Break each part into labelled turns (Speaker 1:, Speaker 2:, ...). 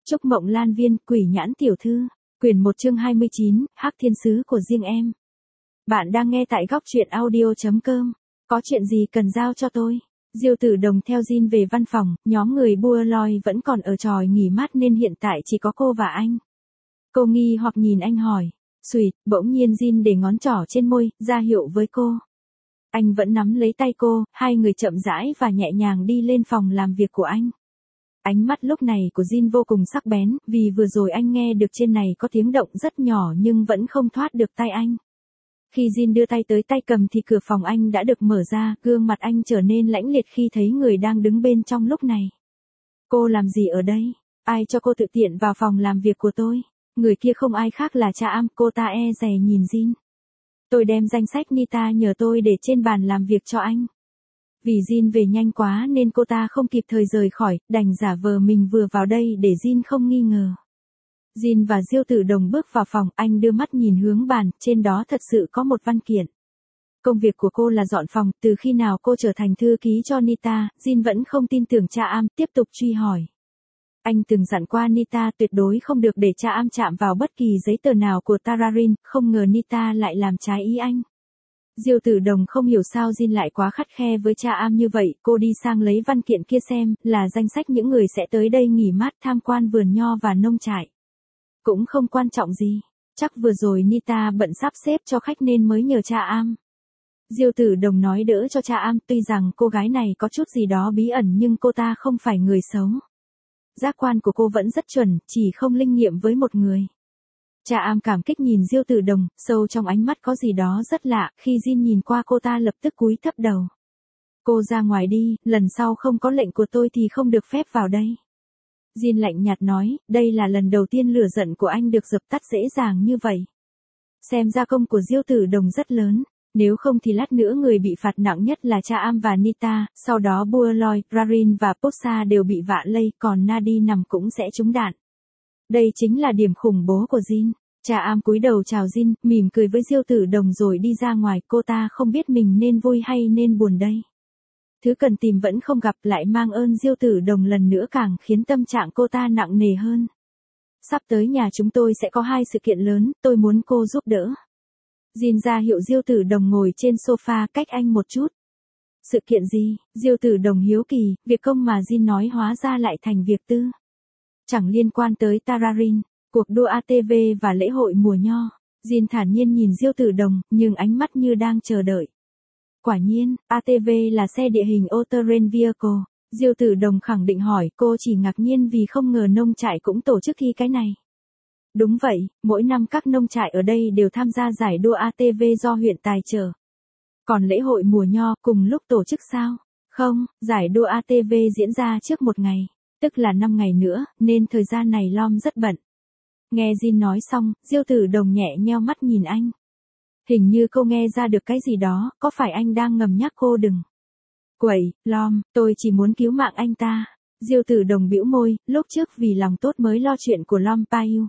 Speaker 1: Trúc Mộng Lan Viên, Quỷ Nhãn Tiểu Thư, quyển 1 chương 29, Hắc Thiên Sứ của riêng em. Bạn đang nghe tại góc truyện audio.com. Có chuyện gì cần giao cho tôi? Diêu Tử Đồng theo Jin về văn phòng, nhóm người Bua Loi vẫn còn ở tròi nghỉ mát nên hiện tại chỉ có cô và anh. Cô nghi hoặc nhìn anh hỏi. Xùyệt, bỗng nhiên Jin để ngón trỏ trên môi, ra hiệu với cô. Anh vẫn nắm lấy tay cô, hai người chậm rãi và nhẹ nhàng đi lên phòng làm việc của anh. Ánh mắt lúc này của Jin vô cùng sắc bén, vì vừa rồi anh nghe được trên này có tiếng động rất nhỏ nhưng vẫn không thoát được tay anh. Khi Jin đưa tay tới tay cầm thì cửa phòng anh đã được mở ra, gương mặt anh trở nên lãnh liệt khi thấy người đang đứng bên trong lúc này. Cô làm gì ở đây? Ai cho cô tự tiện vào phòng làm việc của tôi? Người kia không ai khác là cha Am, cô ta e dè nhìn Jin. Tôi đem danh sách Nita nhờ tôi để trên bàn làm việc cho anh. Vì Jin về nhanh quá nên cô ta không kịp thời rời khỏi, đành giả vờ mình vừa vào đây để Jin không nghi ngờ. Jin và Diêu Tử Đồng bước vào phòng, anh đưa mắt nhìn hướng bàn, trên đó thật sự có một văn kiện. Công việc của cô là dọn phòng, từ khi nào cô trở thành thư ký cho Nita, Jin vẫn không tin tưởng cha Am, tiếp tục truy hỏi. Anh từng dặn qua Nita tuyệt đối không được để cha Am chạm vào bất kỳ giấy tờ nào của Tararin, không ngờ Nita lại làm trái ý anh. Diêu Tử Đồng không hiểu sao Jin lại quá khắt khe với cha Am như vậy, cô đi sang lấy văn kiện kia xem, là danh sách những người sẽ tới đây nghỉ mát tham quan vườn nho và nông trại. Cũng không quan trọng gì, chắc vừa rồi Nita bận sắp xếp cho khách nên mới nhờ cha Am. Diêu Tử Đồng nói đỡ cho cha Am, tuy rằng cô gái này có chút gì đó bí ẩn nhưng cô ta không phải người xấu. Giác quan của cô vẫn rất chuẩn, chỉ không linh nghiệm với một người. Cha Am cảm kích nhìn Diêu Tử Đồng, sâu trong ánh mắt có gì đó rất lạ, khi Jin nhìn qua cô ta lập tức cúi thấp đầu. Cô ra ngoài đi, lần sau không có lệnh của tôi thì không được phép vào đây. Jin lạnh nhạt nói, đây là lần đầu tiên lửa giận của anh được dập tắt dễ dàng như vậy. Xem ra công của Diêu Tử Đồng rất lớn, nếu không thì lát nữa người bị phạt nặng nhất là cha Am và Nita, sau đó Bua Loi, Rarin và Posa đều bị vạ lây, còn Nadi nằm cũng sẽ trúng đạn. Đây chính là điểm khủng bố của Jin. Cha Am cúi đầu chào Jin, mỉm cười với Diêu Tử Đồng rồi đi ra ngoài, cô ta không biết mình nên vui hay nên buồn đây. Thứ cần tìm vẫn không gặp, lại mang ơn Diêu Tử Đồng lần nữa càng khiến tâm trạng cô ta nặng nề hơn. Sắp tới nhà chúng tôi sẽ có 2 sự kiện lớn, tôi muốn cô giúp đỡ. Jin ra hiệu Diêu Tử Đồng ngồi trên sofa cách anh một chút. Sự kiện gì? Diêu Tử Đồng hiếu kỳ, việc công mà Jin nói hóa ra lại thành việc tư. Chẳng liên quan tới Tararin, cuộc đua ATV và lễ hội mùa nho. Jin thản nhiên nhìn Diêu Tử Đồng, nhưng ánh mắt như đang chờ đợi. Quả nhiên, ATV là xe địa hình all-terrain vehicle. Diêu Tử Đồng khẳng định hỏi, cô chỉ ngạc nhiên vì không ngờ nông trại cũng tổ chức thi cái này. Đúng vậy, mỗi năm các nông trại ở đây đều tham gia giải đua ATV do huyện tài trợ. Còn lễ hội mùa nho cùng lúc tổ chức sao? Không, giải đua ATV diễn ra trước một ngày, tức là 5 ngày nữa, nên thời gian này Lom rất bận. Nghe Jin nói xong, Diêu Tử Đồng nhẹ nheo mắt nhìn anh. Hình như cô nghe ra được cái gì đó, có phải anh đang ngầm nhắc cô đừng quậy, Lom, tôi chỉ muốn cứu mạng anh ta. Diêu Tử Đồng bĩu môi, lúc trước vì lòng tốt mới lo chuyện của Lom Paiu.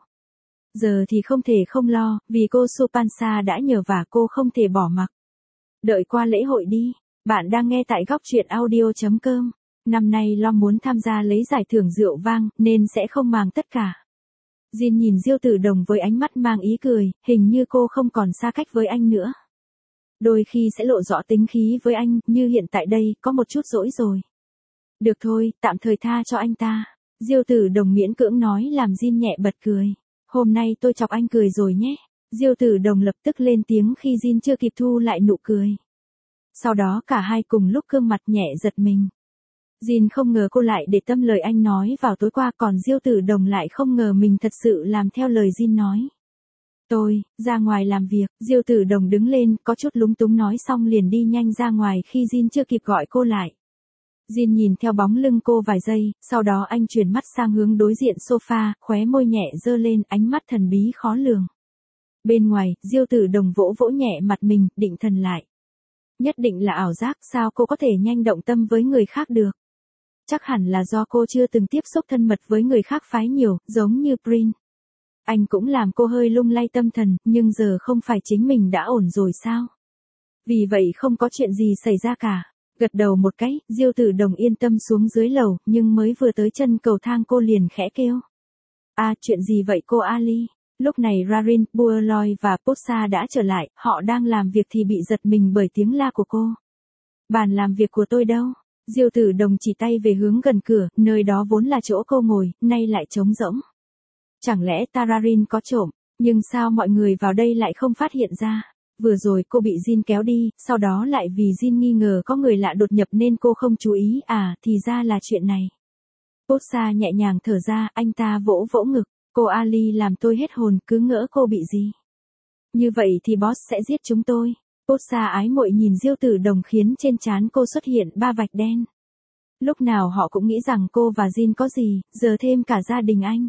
Speaker 1: Giờ thì không thể không lo, vì cô Supansa đã nhờ vả cô không thể bỏ mặc. Đợi qua lễ hội đi, bạn đang nghe tại góc truyện audio.com. Năm nay Lom muốn tham gia lấy giải thưởng rượu vang, nên sẽ không mang tất cả. Jin nhìn Diêu Tử Đồng với ánh mắt mang ý cười, hình như cô không còn xa cách với anh nữa. Đôi khi sẽ lộ rõ tính khí với anh, như hiện tại đây, có một chút dỗi rồi. Được thôi, tạm thời tha cho anh ta. Diêu Tử Đồng miễn cưỡng nói làm Jin nhẹ bật cười. Hôm nay tôi chọc anh cười rồi nhé. Diêu Tử Đồng lập tức lên tiếng khi Jin chưa kịp thu lại nụ cười. Sau đó cả hai cùng lúc gương mặt nhẹ giật mình. Jin không ngờ cô lại để tâm lời anh nói vào tối qua, còn Diêu Tử Đồng lại không ngờ mình thật sự làm theo lời Jin nói. Tôi, ra ngoài làm việc. Diêu Tử Đồng đứng lên, có chút lúng túng nói xong liền đi nhanh ra ngoài khi Jin chưa kịp gọi cô lại. Jin nhìn theo bóng lưng cô vài giây, sau đó anh chuyển mắt sang hướng đối diện sofa, khóe môi nhẹ giơ lên, ánh mắt thần bí khó lường. Bên ngoài, Diêu Tử Đồng vỗ vỗ nhẹ mặt mình, định thần lại. Nhất định là ảo giác, sao cô có thể nhanh động tâm với người khác được? Chắc hẳn là do cô chưa từng tiếp xúc thân mật với người khác phái nhiều, giống như Prince. Anh cũng làm cô hơi lung lay tâm thần, nhưng giờ không phải chính mình đã ổn rồi sao? Vì vậy không có chuyện gì xảy ra cả. Gật đầu một cái, Diêu Tử Đồng yên tâm xuống dưới lầu, nhưng mới vừa tới chân cầu thang cô liền khẽ kêu. À, chuyện gì vậy cô Ali? Lúc này Rarin, Buerloy và Posa đã trở lại, họ đang làm việc thì bị giật mình bởi tiếng la của cô. Bàn làm việc của tôi đâu? Diêu Tử Đồng chỉ tay về hướng gần cửa, nơi đó vốn là chỗ cô ngồi, nay lại trống rỗng. Chẳng lẽ Tararin có trộm, nhưng sao mọi người vào đây lại không phát hiện ra? Vừa rồi cô bị Jin kéo đi, sau đó lại vì Jin nghi ngờ có người lạ đột nhập nên cô không chú ý, à, thì ra là chuyện này. Posa nhẹ nhàng thở ra, anh ta vỗ vỗ ngực, cô Ali làm tôi hết hồn, cứ ngỡ cô bị gì. Như vậy thì boss sẽ giết chúng tôi. Posa ái muội nhìn Diêu Tử Đồng khiến trên trán cô xuất hiện 3 vạch đen. Lúc nào họ cũng nghĩ rằng cô và Jin có gì, giờ thêm cả gia đình anh.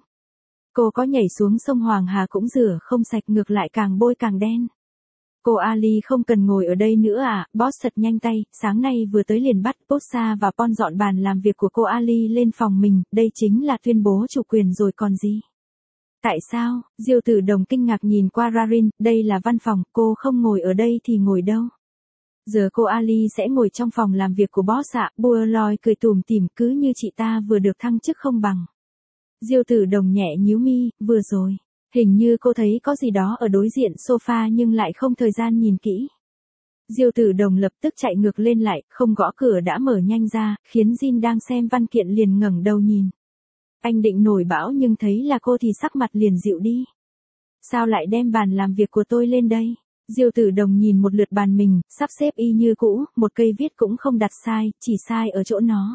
Speaker 1: Cô có nhảy xuống sông Hoàng Hà cũng rửa không sạch, ngược lại càng bôi càng đen. Cô Ali không cần ngồi ở đây nữa à, boss thật nhanh tay, sáng nay vừa tới liền bắt Posa và Pon dọn bàn làm việc của cô Ali lên phòng mình, đây chính là tuyên bố chủ quyền rồi còn gì. Tại sao? Diêu Tử Đồng kinh ngạc nhìn qua Rarin, đây là văn phòng, cô không ngồi ở đây thì ngồi đâu? Giờ cô Ali sẽ ngồi trong phòng làm việc của boss ạ, Buerloy cười tủm tỉm, cứ như chị ta vừa được thăng chức không bằng. Diêu Tử Đồng nhẹ nhíu mi, vừa rồi, hình như cô thấy có gì đó ở đối diện sofa nhưng lại không thời gian nhìn kỹ. Diêu Tử Đồng lập tức chạy ngược lên lại, không gõ cửa đã mở nhanh ra, khiến Jin đang xem văn kiện liền ngẩng đầu nhìn. Anh định nổi bão nhưng thấy là cô thì sắc mặt liền dịu đi. Sao lại đem bàn làm việc của tôi lên đây? Diêu Tử Đồng nhìn một lượt bàn mình, sắp xếp y như cũ, một cây viết cũng không đặt sai, chỉ sai ở chỗ nó.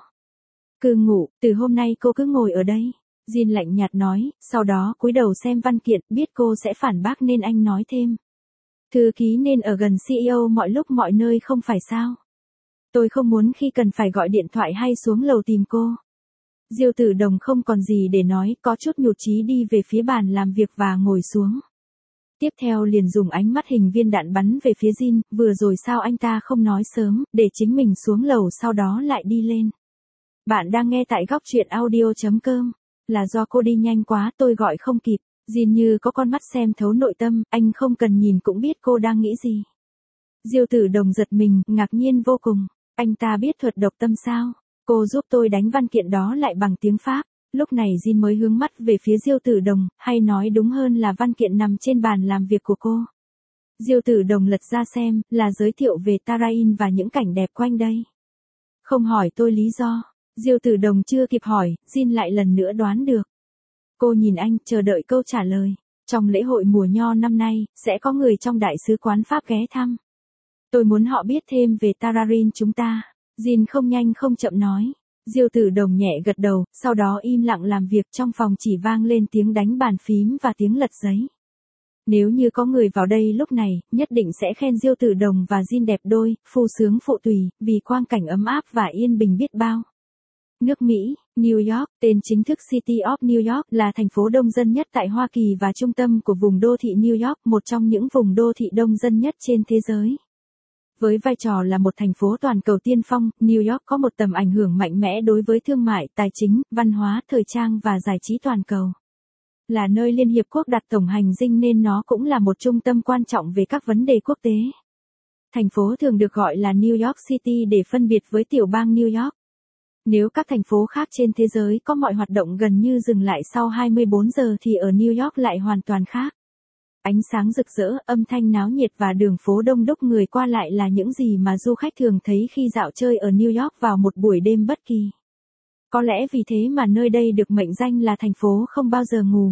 Speaker 1: Cứ ngủ, từ hôm nay cô cứ ngồi ở đây. Jin lạnh nhạt nói, sau đó cúi đầu xem văn kiện, biết cô sẽ phản bác nên anh nói thêm. Thư ký nên ở gần CEO mọi lúc mọi nơi không phải sao? Tôi không muốn khi cần phải gọi điện thoại hay xuống lầu tìm cô. Diêu Tử Đồng không còn gì để nói, có chút nhụt chí đi về phía bàn làm việc và ngồi xuống. Tiếp theo liền dùng ánh mắt hình viên đạn bắn về phía Jin, vừa rồi sao anh ta không nói sớm, để chính mình xuống lầu sau đó lại đi lên. Bạn đang nghe tại góc truyện audio.com. Là do cô đi nhanh quá tôi gọi không kịp. Jin như có con mắt xem thấu nội tâm, anh không cần nhìn cũng biết cô đang nghĩ gì. Diêu Tử Đồng giật mình, ngạc nhiên vô cùng. Anh ta biết thuật độc tâm sao? Cô giúp tôi đánh văn kiện đó lại bằng tiếng Pháp. Lúc này Jin mới hướng mắt về phía Diêu Tử Đồng, hay nói đúng hơn là văn kiện nằm trên bàn làm việc của cô. Diêu Tử Đồng lật ra xem, là giới thiệu về Tarain và những cảnh đẹp quanh đây. Không hỏi tôi lý do. Diêu Tử Đồng chưa kịp hỏi, Jin lại lần nữa đoán được. Cô nhìn anh, chờ đợi câu trả lời. Trong lễ hội mùa nho năm nay, sẽ có người trong đại sứ quán Pháp ghé thăm. Tôi muốn họ biết thêm về Tararin chúng ta. Jin không nhanh không chậm nói. Diêu Tử Đồng nhẹ gật đầu, sau đó im lặng làm việc, trong phòng chỉ vang lên tiếng đánh bàn phím và tiếng lật giấy. Nếu như có người vào đây lúc này, nhất định sẽ khen Diêu Tử Đồng và Jin đẹp đôi, phu sướng phụ tùy, vì quang cảnh ấm áp và yên bình biết bao. Nước Mỹ, New York, tên chính thức City of New York, là thành phố đông dân nhất tại Hoa Kỳ và trung tâm của vùng đô thị New York, một trong những vùng đô thị đông dân nhất trên thế giới. Với vai trò là một thành phố toàn cầu tiên phong, New York có một tầm ảnh hưởng mạnh mẽ đối với thương mại, tài chính, văn hóa, thời trang và giải trí toàn cầu. Là nơi Liên Hiệp Quốc đặt tổng hành dinh nên nó cũng là một trung tâm quan trọng về các vấn đề quốc tế. Thành phố thường được gọi là New York City để phân biệt với tiểu bang New York. Nếu các thành phố khác trên thế giới có mọi hoạt động gần như dừng lại sau 24 giờ thì ở New York lại hoàn toàn khác. Ánh sáng rực rỡ, âm thanh náo nhiệt và đường phố đông đúc người qua lại là những gì mà du khách thường thấy khi dạo chơi ở New York vào một buổi đêm bất kỳ. Có lẽ vì thế mà nơi đây được mệnh danh là thành phố không bao giờ ngủ.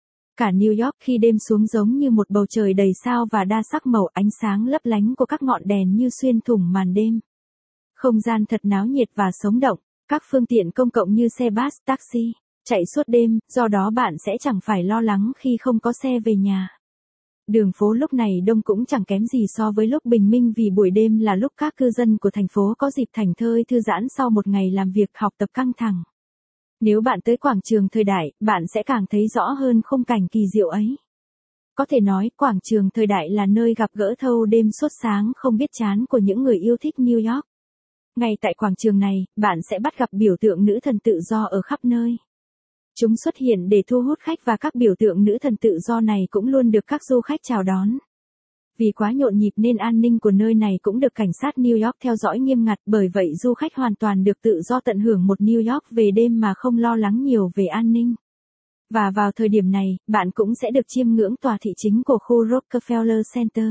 Speaker 1: Cả New York khi đêm xuống giống như một bầu trời đầy sao và đa sắc màu, ánh sáng lấp lánh của các ngọn đèn như xuyên thủng màn đêm. Không gian thật náo nhiệt và sống động. Các phương tiện công cộng như xe bus, taxi, chạy suốt đêm, do đó bạn sẽ chẳng phải lo lắng khi không có xe về nhà. Đường phố lúc này đông cũng chẳng kém gì so với lúc bình minh vì buổi đêm là lúc các cư dân của thành phố có dịp thảnh thơi thư giãn sau một ngày làm việc học tập căng thẳng. Nếu bạn tới quảng trường Thời Đại, bạn sẽ càng thấy rõ hơn khung cảnh kỳ diệu ấy. Có thể nói, quảng trường Thời Đại là nơi gặp gỡ thâu đêm suốt sáng không biết chán của những người yêu thích New York. Ngay tại quảng trường này, bạn sẽ bắt gặp biểu tượng nữ thần tự do ở khắp nơi. Chúng xuất hiện để thu hút khách và các biểu tượng nữ thần tự do này cũng luôn được các du khách chào đón. Vì quá nhộn nhịp nên an ninh của nơi này cũng được cảnh sát New York theo dõi nghiêm ngặt, bởi vậy du khách hoàn toàn được tự do tận hưởng một New York về đêm mà không lo lắng nhiều về an ninh. Và vào thời điểm này, bạn cũng sẽ được chiêm ngưỡng tòa thị chính của khu Rockefeller Center.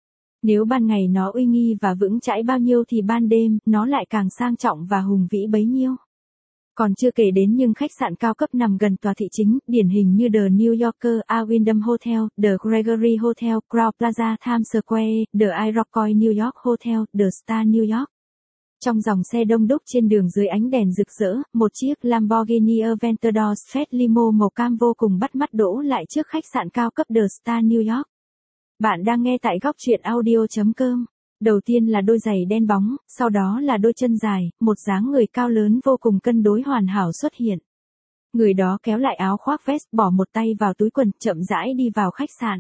Speaker 1: Nếu ban ngày nó uy nghi và vững chãi bao nhiêu thì ban đêm, nó lại càng sang trọng và hùng vĩ bấy nhiêu. Còn chưa kể đến những khách sạn cao cấp nằm gần tòa thị chính, điển hình như The New Yorker, A Wyndham Hotel, The Gregory Hotel, Crowne Plaza Times Square, The Iroquois New York Hotel, The Star New York. Trong dòng xe đông đúc trên đường dưới ánh đèn rực rỡ, một chiếc Lamborghini Aventador Sport Limo màu cam vô cùng bắt mắt đỗ lại trước khách sạn cao cấp The Star New York. Bạn đang nghe tại góc truyện audio.com. Đầu tiên là đôi giày đen bóng, sau đó là đôi chân dài, một dáng người cao lớn vô cùng cân đối hoàn hảo xuất hiện. Người đó kéo lại áo khoác vest, bỏ một tay vào túi quần, chậm rãi đi vào khách sạn.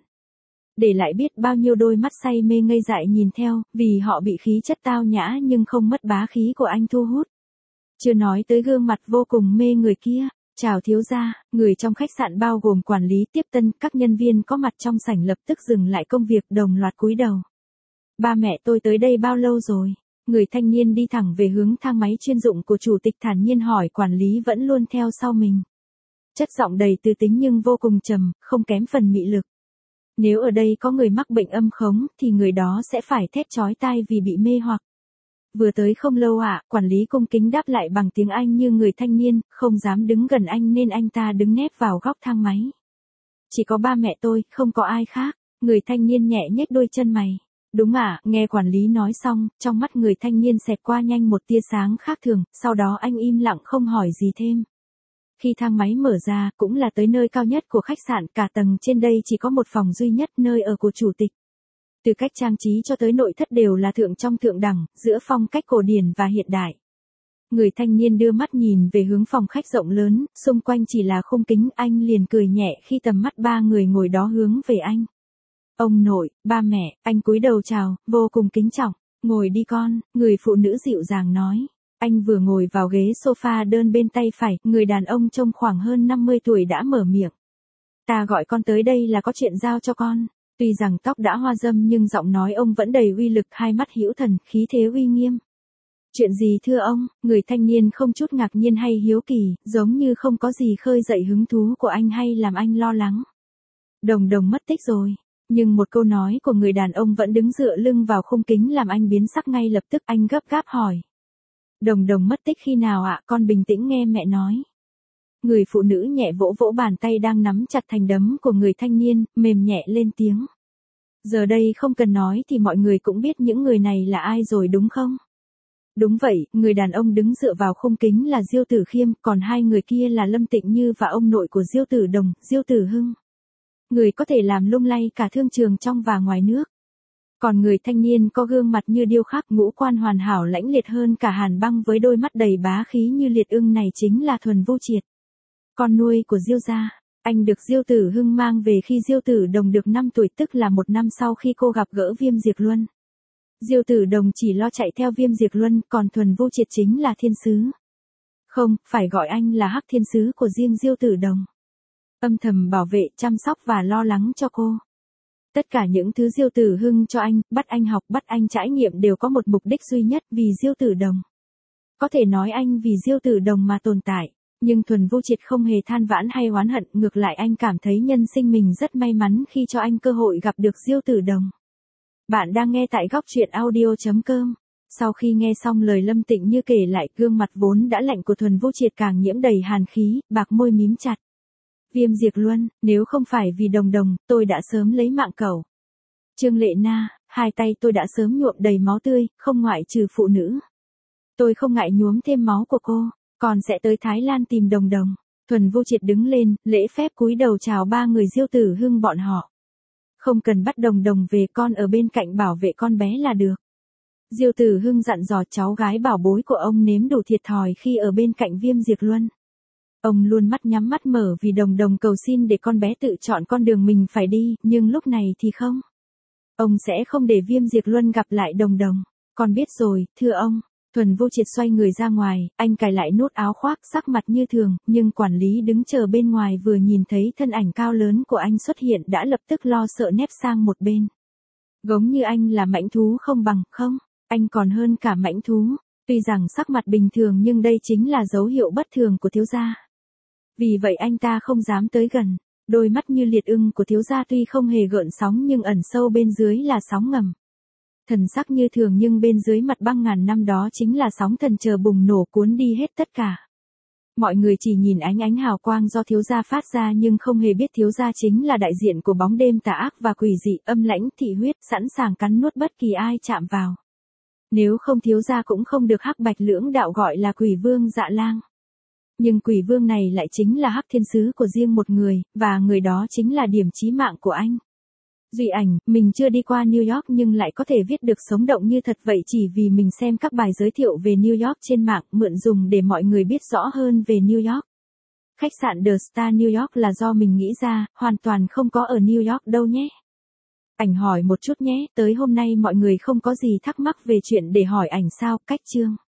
Speaker 1: Để lại biết bao nhiêu đôi mắt say mê ngây dại nhìn theo, vì họ bị khí chất tao nhã nhưng không mất bá khí của anh thu hút. Chưa nói tới gương mặt vô cùng mê người kia. Chào thiếu gia, người trong khách sạn bao gồm quản lý, tiếp tân, các nhân viên có mặt trong sảnh lập tức dừng lại công việc, đồng loạt cúi đầu. Ba mẹ tôi tới đây bao lâu rồi? Người thanh niên đi thẳng về hướng thang máy chuyên dụng của chủ tịch, thản nhiên hỏi quản lý vẫn luôn theo sau mình. Chất giọng đầy tư tính nhưng vô cùng trầm, không kém phần mị lực. Nếu ở đây có người mắc bệnh âm khống thì người đó sẽ phải thét chói tai vì bị mê hoặc. Vừa tới không lâu ạ, quản lý cung kính đáp lại bằng tiếng Anh như người thanh niên, không dám đứng gần anh nên anh ta đứng nép vào góc thang máy. Chỉ có ba mẹ tôi, không có ai khác. Người thanh niên nhẹ nhếch đôi chân mày. Đúng ạ, nghe quản lý nói xong, trong mắt người thanh niên xẹt qua nhanh một tia sáng khác thường, sau đó anh im lặng không hỏi gì thêm. Khi thang máy mở ra, cũng là tới nơi cao nhất của khách sạn, cả tầng trên đây chỉ có một phòng duy nhất, nơi ở của chủ tịch. Từ cách trang trí cho tới nội thất đều là thượng trong thượng đẳng, giữa phong cách cổ điển và hiện đại. Người thanh niên đưa mắt nhìn về hướng phòng khách rộng lớn, xung quanh chỉ là khung kính, anh liền cười nhẹ khi tầm mắt ba người ngồi đó hướng về anh. Ông nội, ba mẹ, anh cúi đầu chào, vô cùng kính trọng. Ngồi đi con, người phụ nữ dịu dàng nói. Anh vừa ngồi vào ghế sofa đơn bên tay phải, người đàn ông trông khoảng hơn 50 tuổi đã mở miệng. Ta gọi con tới đây là có chuyện giao cho con. Tuy rằng tóc đã hoa râm nhưng giọng nói ông vẫn đầy uy lực, hai mắt hữu thần, khí thế uy nghiêm. Chuyện gì thưa ông? Người thanh niên không chút ngạc nhiên hay hiếu kỳ, giống như không có gì khơi dậy hứng thú của anh hay làm anh lo lắng. Đồng đồng mất tích rồi. Nhưng một câu nói của người đàn ông vẫn đứng dựa lưng vào khung kính làm anh biến sắc ngay lập tức, anh gấp gáp hỏi. Đồng đồng mất tích khi nào ạ? Con bình tĩnh nghe mẹ nói. Người phụ nữ nhẹ vỗ vỗ bàn tay đang nắm chặt thành đấm của người thanh niên, mềm nhẹ lên tiếng. Giờ đây không cần nói thì mọi người cũng biết những người này là ai rồi đúng không? Đúng vậy, người đàn ông đứng dựa vào khung kính là Diêu Tử Khiêm, còn hai người kia là Lâm Tịnh Như và ông nội của Diêu Tử Đồng, Diêu Tử Hưng. Người có thể làm lung lay cả thương trường trong và ngoài nước. Còn người thanh niên có gương mặt như điêu khắc, ngũ quan hoàn hảo lãnh liệt hơn cả hàn băng với đôi mắt đầy bá khí như liệt ưng này chính là Thuần Vu Triệt. Con nuôi của Diêu gia. Anh được Diêu Tử Hưng mang về khi Diêu Tử Đồng được 5 tuổi, tức là 1 năm sau khi cô gặp gỡ Viêm Diệt Luân. Diêu Tử Đồng chỉ lo chạy theo Viêm Diệt Luân, còn Thuần Vu Triệt chính là thiên sứ. Không, phải gọi anh là Hắc Thiên Sứ của riêng Diêu Tử Đồng. Âm thầm bảo vệ, chăm sóc và lo lắng cho cô. Tất cả những thứ Diêu Tử Hưng cho anh, bắt anh học, bắt anh trải nghiệm đều có một mục đích duy nhất, vì Diêu Tử Đồng. Có thể nói anh vì Diêu Tử Đồng mà tồn tại, nhưng Thuần Vu Triệt không hề than vãn hay oán hận, ngược lại anh cảm thấy nhân sinh mình rất may mắn khi cho anh cơ hội gặp được Diêu Tử Đồng. Bạn đang nghe tại góc truyện audio.com. Sau khi nghe xong lời Lâm Tịnh Như kể lại, gương mặt vốn đã lạnh của Thuần Vu Triệt càng nhiễm đầy hàn khí, bạc môi mím chặt. Viêm Diệt Luân, nếu không phải vì Đồng Đồng, tôi đã sớm lấy mạng cậu. Trương Lệ Na, hai tay tôi đã sớm nhuộm đầy máu tươi, không ngoại trừ phụ nữ. Tôi không ngại nhuốm thêm máu của cô, còn sẽ tới Thái Lan tìm Đồng Đồng. Thuần Vu Triệt đứng lên, lễ phép cúi đầu chào ba người Diêu Tử Hưng bọn họ. Không cần bắt Đồng Đồng về, con ở bên cạnh bảo vệ con bé là được. Diêu Tử Hưng dặn dò cháu gái bảo bối của ông nếm đủ thiệt thòi khi ở bên cạnh Viêm Diệt Luân. Ông luôn mắt nhắm mắt mở vì Đồng Đồng cầu xin để con bé tự chọn con đường mình phải đi, nhưng lúc này thì không. Ông sẽ không để Viêm Diệt Luân gặp lại Đồng Đồng. Con biết rồi, thưa ông. Thuần Vu Triệt xoay người ra ngoài, anh cài lại nút áo khoác, sắc mặt như thường, nhưng quản lý đứng chờ bên ngoài vừa nhìn thấy thân ảnh cao lớn của anh xuất hiện đã lập tức lo sợ nép sang một bên. Giống như anh là mãnh thú không bằng, không, anh còn hơn cả mãnh thú. Tuy rằng sắc mặt bình thường nhưng đây chính là dấu hiệu bất thường của thiếu gia. Vì vậy anh ta không dám tới gần. Đôi mắt như liệt ưng của thiếu gia tuy không hề gợn sóng nhưng ẩn sâu bên dưới là sóng ngầm. Thần sắc như thường nhưng bên dưới mặt băng ngàn năm đó chính là sóng thần chờ bùng nổ cuốn đi hết tất cả. Mọi người chỉ nhìn ánh hào quang do thiếu gia phát ra nhưng không hề biết thiếu gia chính là đại diện của bóng đêm tà ác và quỷ dị, âm lãnh thị huyết, sẵn sàng cắn nuốt bất kỳ ai chạm vào. Nếu không thiếu gia cũng không được Hắc Bạch lưỡng đạo gọi là quỷ vương Dạ Lang. Nhưng quỷ vương này lại chính là Hắc Thiên Sứ của riêng một người, và người đó chính là điểm chí mạng của anh. Duy Ảnh, mình chưa đi qua New York nhưng lại có thể viết được sống động như thật vậy chỉ vì mình xem các bài giới thiệu về New York trên mạng, mượn dùng để mọi người biết rõ hơn về New York. Khách sạn The Star New York là do mình nghĩ ra, hoàn toàn không có ở New York đâu nhé. Ảnh hỏi một chút nhé, tới hôm nay mọi người không có gì thắc mắc về chuyện để hỏi ảnh sao, cách chương.